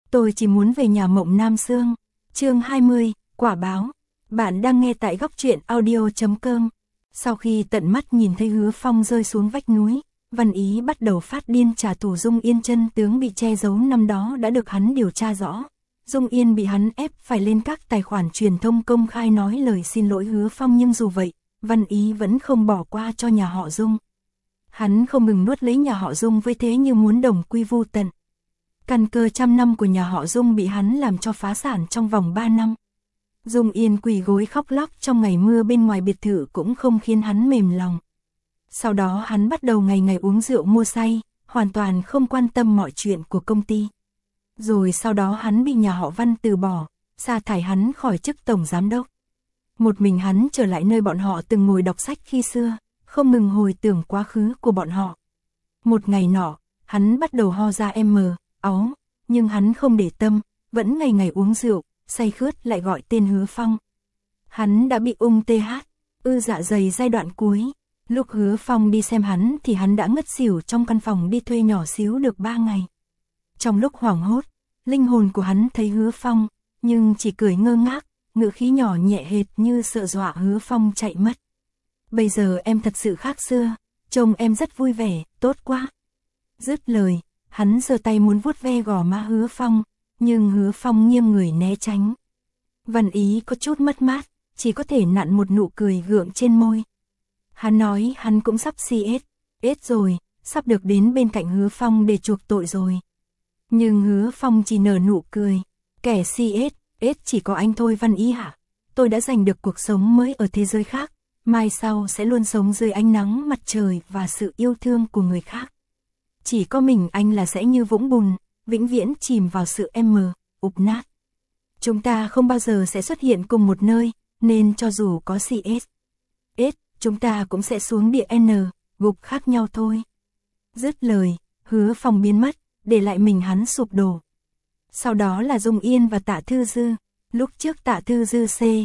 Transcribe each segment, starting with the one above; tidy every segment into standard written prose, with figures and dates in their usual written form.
Tôi chỉ muốn về nhà Mộng Nam Xương. Chương 20, quả báo. Bạn đang nghe tại góc truyện audio.com. Sau khi tận mắt nhìn thấy Hứa Phong rơi xuống vách núi, Văn Ý bắt đầu phát điên trả thù Dung Yên. Chân tướng bị che giấu năm đó đã được hắn điều tra rõ. Dung Yên bị hắn ép phải lên các tài khoản truyền thông công khai nói lời xin lỗi Hứa Phong, nhưng dù vậy, Văn Ý vẫn không bỏ qua cho nhà họ Dung. Hắn không ngừng nuốt lấy nhà họ Dung với thế như muốn đồng quy vu tận. Căn cơ trăm năm của nhà họ Dung bị hắn làm cho phá sản trong vòng 3 năm. Dung Yên quỳ gối khóc lóc trong ngày mưa bên ngoài biệt thự cũng không khiến hắn mềm lòng. Sau đó hắn bắt đầu ngày ngày uống rượu mua say, hoàn toàn không quan tâm mọi chuyện của công ty. Rồi sau đó hắn bị nhà họ Văn từ bỏ, sa thải hắn khỏi chức tổng giám đốc. Một mình hắn trở lại nơi bọn họ từng ngồi đọc sách khi xưa, không ngừng hồi tưởng quá khứ của bọn họ. Một ngày nọ, hắn bắt đầu ho ra áo, nhưng hắn không để tâm, vẫn ngày ngày uống rượu, say khướt lại gọi tên Hứa Phong. Hắn đã bị ung dạ dày giai đoạn cuối. Lúc Hứa Phong đi xem hắn thì hắn đã ngất xỉu trong căn phòng đi thuê nhỏ xíu được 3 ngày. Trong lúc hoảng hốt, linh hồn của hắn thấy Hứa Phong, nhưng chỉ cười ngơ ngác, ngữ khí nhỏ nhẹ hệt như sợ dọa Hứa Phong chạy mất. Bây giờ em thật sự khác xưa, trông em rất vui vẻ, tốt quá. Dứt lời, hắn giơ tay muốn vuốt ve gò má Hứa Phong, nhưng Hứa Phong nghiêng người né tránh. Văn Ý có chút mất mát, chỉ có thể nặn một nụ cười gượng trên môi. Hắn nói hắn cũng sắp CS rồi, sắp được đến bên cạnh Hứa Phong để chuộc tội rồi. Nhưng Hứa Phong chỉ nở nụ cười, kẻ CS chỉ có anh thôi Văn Ý hả? Tôi đã giành được cuộc sống mới ở thế giới khác, mai sau sẽ luôn sống dưới ánh nắng mặt trời và sự yêu thương của người khác. Chỉ có mình anh là sẽ như vũng bùn, vĩnh viễn chìm vào sự ụp nát. Chúng ta không bao giờ sẽ xuất hiện cùng một nơi, nên cho dù có CS, chúng ta cũng sẽ xuống địa gục khác nhau thôi. Dứt lời, Hứa Phong biến mất, để lại mình hắn sụp đổ. Sau đó là Dung Yên và Tạ Thư Dư. Lúc trước Tạ Thư Dư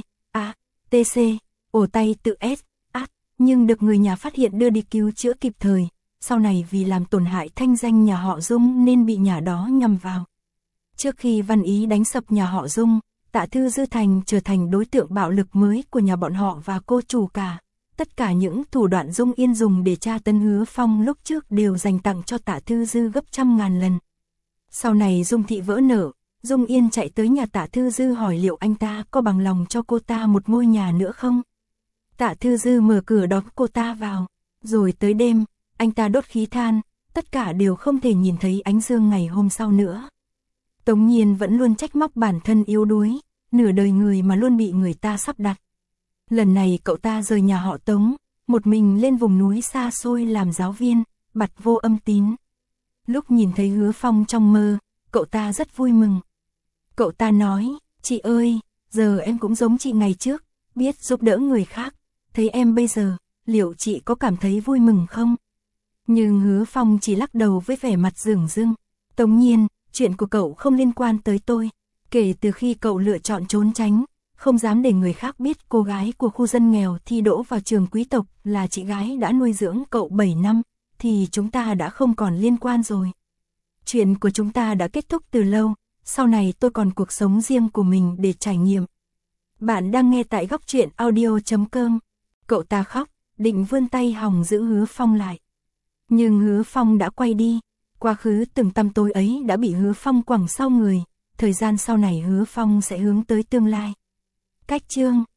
TC, ổ tay tự nhưng được người nhà phát hiện đưa đi cứu chữa kịp thời. Sau này vì làm tổn hại thanh danh nhà họ Dung nên bị nhà đó nhằm vào. Trước khi Văn Ý đánh sập nhà họ Dung, Tạ Thư Dư trở thành đối tượng bạo lực mới của nhà bọn họ và cô chủ cả. Tất cả những thủ đoạn Dung Yên dùng để tra tấn Hứa Phong lúc trước đều dành tặng cho Tạ Thư Dư gấp trăm ngàn lần. Sau này Dung thị vỡ nợ, Dung Yên chạy tới nhà Tạ Thư Dư hỏi liệu anh ta có bằng lòng cho cô ta một ngôi nhà nữa không. Tạ Thư Dư mở cửa đón cô ta vào, rồi tới đêm, anh ta đốt khí than, tất cả đều không thể nhìn thấy ánh dương ngày hôm sau nữa. Tống Nhiên vẫn luôn trách móc bản thân yếu đuối, nửa đời người mà luôn bị người ta sắp đặt. Lần này cậu ta rời nhà họ Tống, một mình lên vùng núi xa xôi làm giáo viên, bặt vô âm tín. Lúc nhìn thấy Hứa Phong trong mơ, cậu ta rất vui mừng. Cậu ta nói, chị ơi, giờ em cũng giống chị ngày trước, biết giúp đỡ người khác. Thấy em bây giờ, liệu chị có cảm thấy vui mừng không? Nhưng Hứa Phong chỉ lắc đầu với vẻ mặt dửng dưng. Tống Nhiên, chuyện của cậu không liên quan tới tôi. Kể từ khi cậu lựa chọn trốn tránh, không dám để người khác biết cô gái của khu dân nghèo thi đỗ vào trường quý tộc là chị gái đã nuôi dưỡng cậu 7 năm, thì chúng ta đã không còn liên quan rồi. Chuyện của chúng ta đã kết thúc từ lâu, sau này tôi còn cuộc sống riêng của mình để trải nghiệm. Bạn đang nghe tại góc truyện audio.com. Cậu ta khóc, định vươn tay hòng giữ Hứa Phong lại. Nhưng Hứa Phong đã quay đi, quá khứ từng tăm tối ấy đã bị Hứa Phong quẳng sau người, thời gian sau này Hứa Phong sẽ hướng tới tương lai. Cách chương